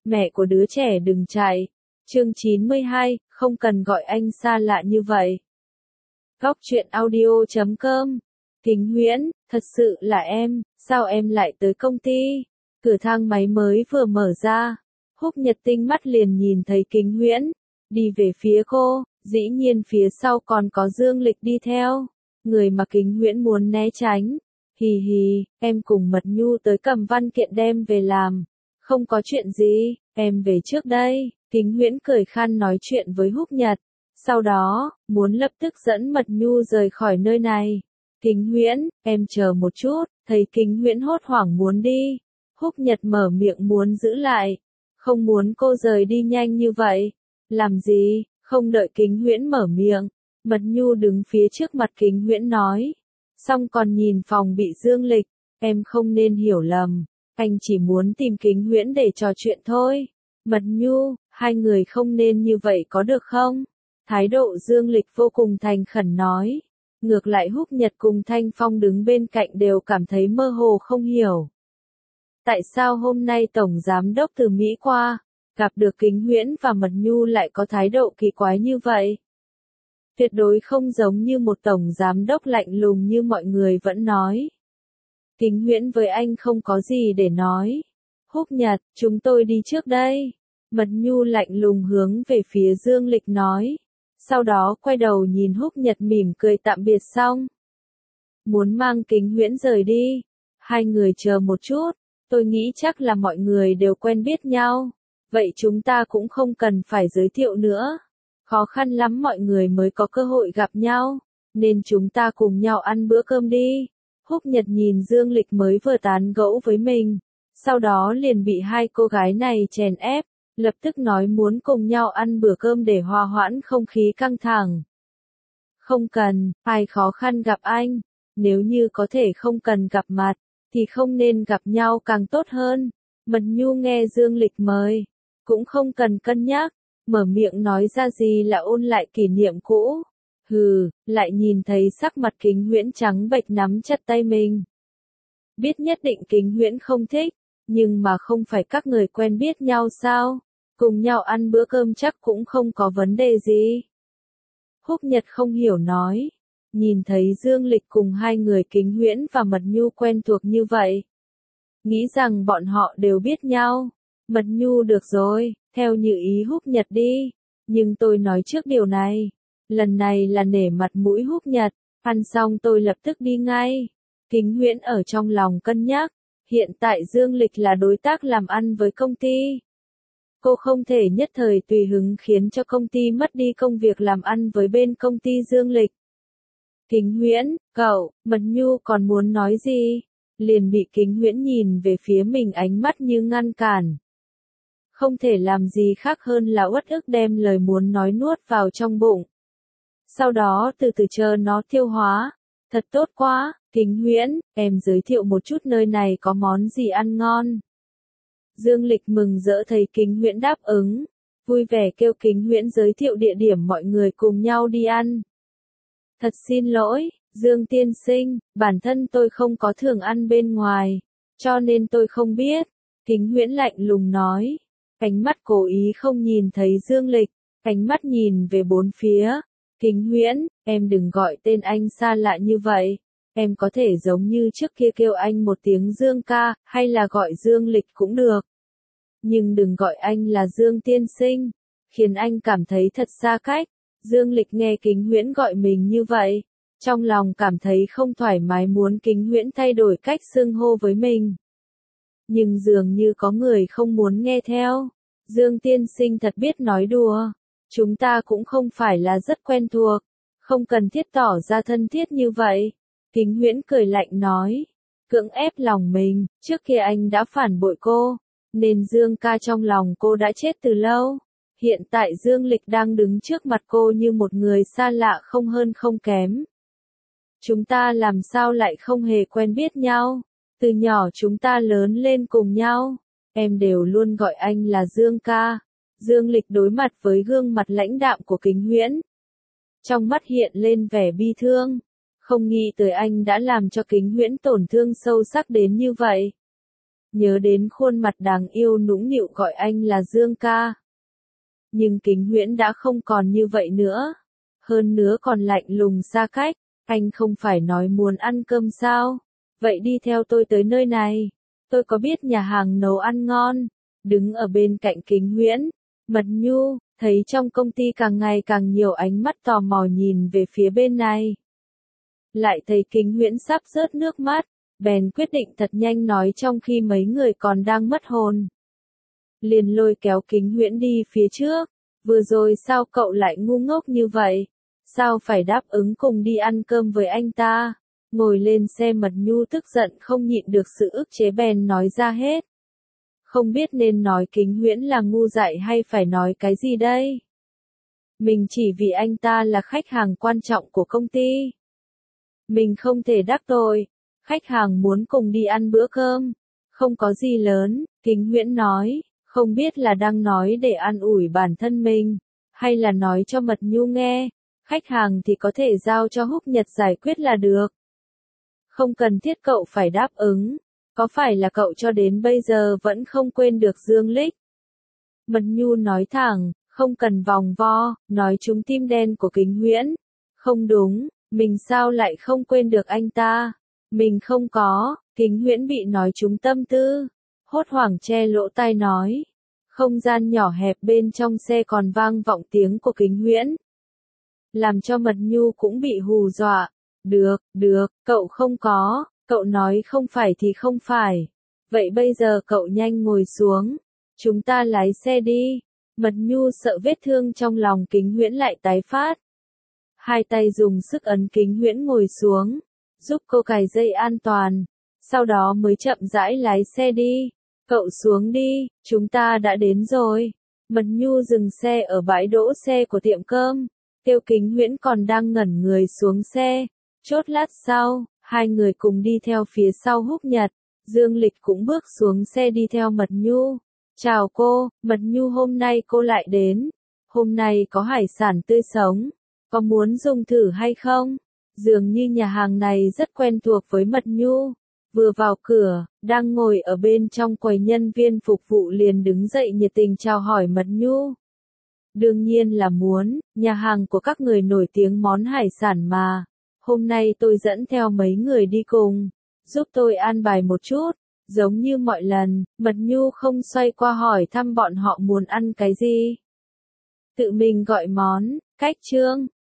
mẹ của đứa trẻ đừng chạy. Chương 92, không cần gọi anh xa lạ như vậy. Góc truyện audio.com. Kính Huyễn, thật sự là em, sao em lại tới công ty? Cửa thang máy mới vừa mở ra, Húc Nhật tinh mắt liền nhìn thấy Kính Huyễn, đi về phía cô, dĩ nhiên phía sau còn có Dương Lịch đi theo, người mà Kính Huyễn muốn né tránh. Hì hì, em cùng Mật Nhu tới cầm văn kiện đem về làm. Không có chuyện gì, em về trước đây. Kính Huyễn cười khan nói chuyện với Húc Nhật. Sau đó, muốn lập tức dẫn Mật Nhu rời khỏi nơi này. Kính Huyễn, em chờ một chút, thấy Kính Huyễn hốt hoảng muốn đi. Húc Nhật mở miệng muốn giữ lại. Không muốn cô rời đi nhanh như vậy. Làm gì, không đợi Kính Huyễn mở miệng. Mật Nhu đứng phía trước mặt Kính Huyễn nói. Xong còn nhìn phòng bị Dương Lịch, em không nên hiểu lầm. Anh chỉ muốn tìm Kính Huyễn để trò chuyện thôi. Mật Nhu, hai người không nên như vậy có được không? Thái độ Dương Lịch vô cùng thành khẩn nói. Ngược lại Húc Nhật cùng Thanh Phong đứng bên cạnh đều cảm thấy mơ hồ không hiểu. Tại sao hôm nay Tổng Giám đốc từ Mỹ qua, gặp được Kính Huyễn và Mật Nhu lại có thái độ kỳ quái như vậy? Tuyệt đối không giống như một Tổng Giám đốc lạnh lùng như mọi người vẫn nói. Kính Huyễn với anh không có gì để nói. Húc Nhật, chúng tôi đi trước đây. Mật Nhu lạnh lùng hướng về phía Dương Lịch nói. Sau đó quay đầu nhìn Húc Nhật mỉm cười tạm biệt xong. Muốn mang Kính Huyễn rời đi. Hai người chờ một chút, tôi nghĩ chắc là mọi người đều quen biết nhau. Vậy chúng ta cũng không cần phải giới thiệu nữa. Khó khăn lắm mọi người mới có cơ hội gặp nhau, nên chúng ta cùng nhau ăn bữa cơm đi. Húc Nhật nhìn Dương Lịch mới vừa tán gẫu với mình, sau đó liền bị hai cô gái này chèn ép, lập tức nói muốn cùng nhau ăn bữa cơm để hòa hoãn không khí căng thẳng. Không cần, ai khó khăn gặp anh, nếu như có thể không cần gặp mặt, thì không nên gặp nhau càng tốt hơn. Mật Nhu nghe Dương Lịch mời, cũng không cần cân nhắc. Mở miệng nói ra gì là ôn lại kỷ niệm cũ. Hừ, lại nhìn thấy sắc mặt Kính Huyễn trắng bệch nắm chặt tay mình. Biết nhất định Kính Huyễn không thích, nhưng mà không phải các người quen biết nhau sao? Cùng nhau ăn bữa cơm chắc cũng không có vấn đề gì. Húc Nhật không hiểu nói. Nhìn thấy Dương Lịch cùng hai người Kính Huyễn và Mật Nhu quen thuộc như vậy. Nghĩ rằng bọn họ đều biết nhau. Mật Nhu được rồi, theo như ý Húc Nhật đi. Nhưng tôi nói trước điều này. Lần này là nể mặt mũi Húc Nhật. Ăn xong tôi lập tức đi ngay. Kính Huyễn ở trong lòng cân nhắc. Hiện tại Dương Lịch là đối tác làm ăn với công ty. Cô không thể nhất thời tùy hứng khiến cho công ty mất đi công việc làm ăn với bên công ty Dương Lịch. Kính Huyễn, cậu, Mật Nhu còn muốn nói gì? Liền bị Kính Huyễn nhìn về phía mình ánh mắt như ngăn cản. Không thể làm gì khác hơn là uất ức đem lời muốn nói nuốt vào trong bụng. Sau đó từ từ chờ nó tiêu hóa. Thật tốt quá, Kính Huyễn, em giới thiệu một chút nơi này có món gì ăn ngon. Dương Lịch mừng rỡ thấy Kính Huyễn đáp ứng. Vui vẻ kêu Kính Huyễn giới thiệu địa điểm mọi người cùng nhau đi ăn. Thật xin lỗi, Dương tiên sinh, bản thân tôi không có thường ăn bên ngoài, cho nên tôi không biết. Kính Huyễn lạnh lùng nói. Ánh mắt cố ý không nhìn thấy Dương Lịch, ánh mắt nhìn về bốn phía. Kính Huyễn, em đừng gọi tên anh xa lạ như vậy. Em có thể giống như trước kia kêu anh một tiếng Dương ca, hay là gọi Dương Lịch cũng được. Nhưng đừng gọi anh là Dương tiên sinh, khiến anh cảm thấy thật xa cách. Dương Lịch nghe Kính Huyễn gọi mình như vậy, trong lòng cảm thấy không thoải mái muốn Kính Huyễn thay đổi cách xưng hô với mình. Nhưng dường như có người không muốn nghe theo. Dương tiên sinh thật biết nói đùa. Chúng ta cũng không phải là rất quen thuộc. Không cần thiết tỏ ra thân thiết như vậy. Kính Huyễn cười lạnh nói. Cưỡng ép lòng mình, trước kia anh đã phản bội cô. Nên Dương ca trong lòng cô đã chết từ lâu. Hiện tại Dương Lịch đang đứng trước mặt cô như một người xa lạ không hơn không kém. Chúng ta làm sao lại không hề quen biết nhau. Từ nhỏ chúng ta lớn lên cùng nhau. Em đều luôn gọi anh là Dương ca. Dương Lịch đối mặt với gương mặt lãnh đạm của Kính Huyễn. Trong mắt hiện lên vẻ bi thương. Không nghĩ tới anh đã làm cho Kính Huyễn tổn thương sâu sắc đến như vậy. nhớ đến khuôn mặt đáng yêu nũng nịu gọi anh là Dương ca. Nhưng Kính Huyễn đã không còn như vậy nữa. Hơn nữa còn lạnh lùng xa cách, anh không phải nói muốn ăn cơm sao? Vậy đi theo tôi tới nơi này. Tôi có biết nhà hàng nấu ăn ngon. Đứng ở bên cạnh Kính Huyễn, Mật Nhu, thấy trong công ty càng ngày càng nhiều ánh mắt tò mò nhìn về phía bên này. Lại thấy Kính Huyễn sắp rớt nước mắt, bèn quyết định thật nhanh nói trong khi mấy người còn đang mất hồn. Liền lôi kéo Kính Huyễn đi phía trước, vừa rồi sao cậu lại ngu ngốc như vậy? Sao phải đáp ứng cùng đi ăn cơm với anh ta? Ngồi lên xe Mật Nhu tức giận không nhịn được sự ức chế bèn nói ra hết. Không biết nên nói Kính Huyễn là ngu dại hay phải nói cái gì đây? Mình chỉ vì anh ta là khách hàng quan trọng của công ty. Mình không thể đắc tội. Khách hàng muốn cùng đi ăn bữa cơm. Không có gì lớn, Kính Huyễn nói, không biết là đang nói để an ủi bản thân mình, hay là nói cho Mật Nhu nghe. Khách hàng thì có thể giao cho Húc Nhật giải quyết là được. Không cần thiết cậu phải đáp ứng. Có phải là cậu cho đến bây giờ vẫn không quên được Dương Lích? Mật Nhu nói thẳng, không cần vòng vo, nói trúng tim đen của Kính Huyễn. Không đúng, mình sao lại không quên được anh ta? Mình không có. Kính Huyễn bị nói trúng tâm tư, hốt hoảng che lỗ tai nói. Không gian nhỏ hẹp bên trong xe còn vang vọng tiếng của Kính Huyễn. Làm cho Mật Nhu cũng bị hù dọa. Được, cậu không có, cậu nói không phải thì không phải. Vậy bây giờ cậu nhanh ngồi xuống, chúng ta lái xe đi. Mật Nhu sợ vết thương trong lòng Kính Huyễn lại tái phát. Hai tay dùng sức ấn Kính Huyễn ngồi xuống, giúp cô cài dây an toàn, sau đó mới chậm rãi lái xe đi. Cậu xuống đi, chúng ta đã đến rồi. Mật Nhu dừng xe ở bãi đỗ xe của tiệm cơm. Tiêu Kính Huyễn còn đang ngẩn người xuống xe. Chốt lát sau, hai người cùng đi theo phía sau Húc Nhật. Dương Lịch cũng bước xuống xe đi theo Mật Nhu. Chào cô, Mật Nhu hôm nay cô lại đến. Hôm nay có hải sản tươi sống. Có muốn dùng thử hay không? Dường như nhà hàng này rất quen thuộc với Mật Nhu. Vừa vào cửa, đang ngồi ở bên trong quầy nhân viên phục vụ liền đứng dậy nhiệt tình chào hỏi Mật Nhu. Đương nhiên là muốn, nhà hàng của các người nổi tiếng món hải sản mà. Hôm nay tôi dẫn theo mấy người đi cùng, giúp tôi an bài một chút. Giống như mọi lần, Mật Nhu không xoay qua hỏi thăm bọn họ muốn ăn cái gì. Tự mình gọi món, cách chương.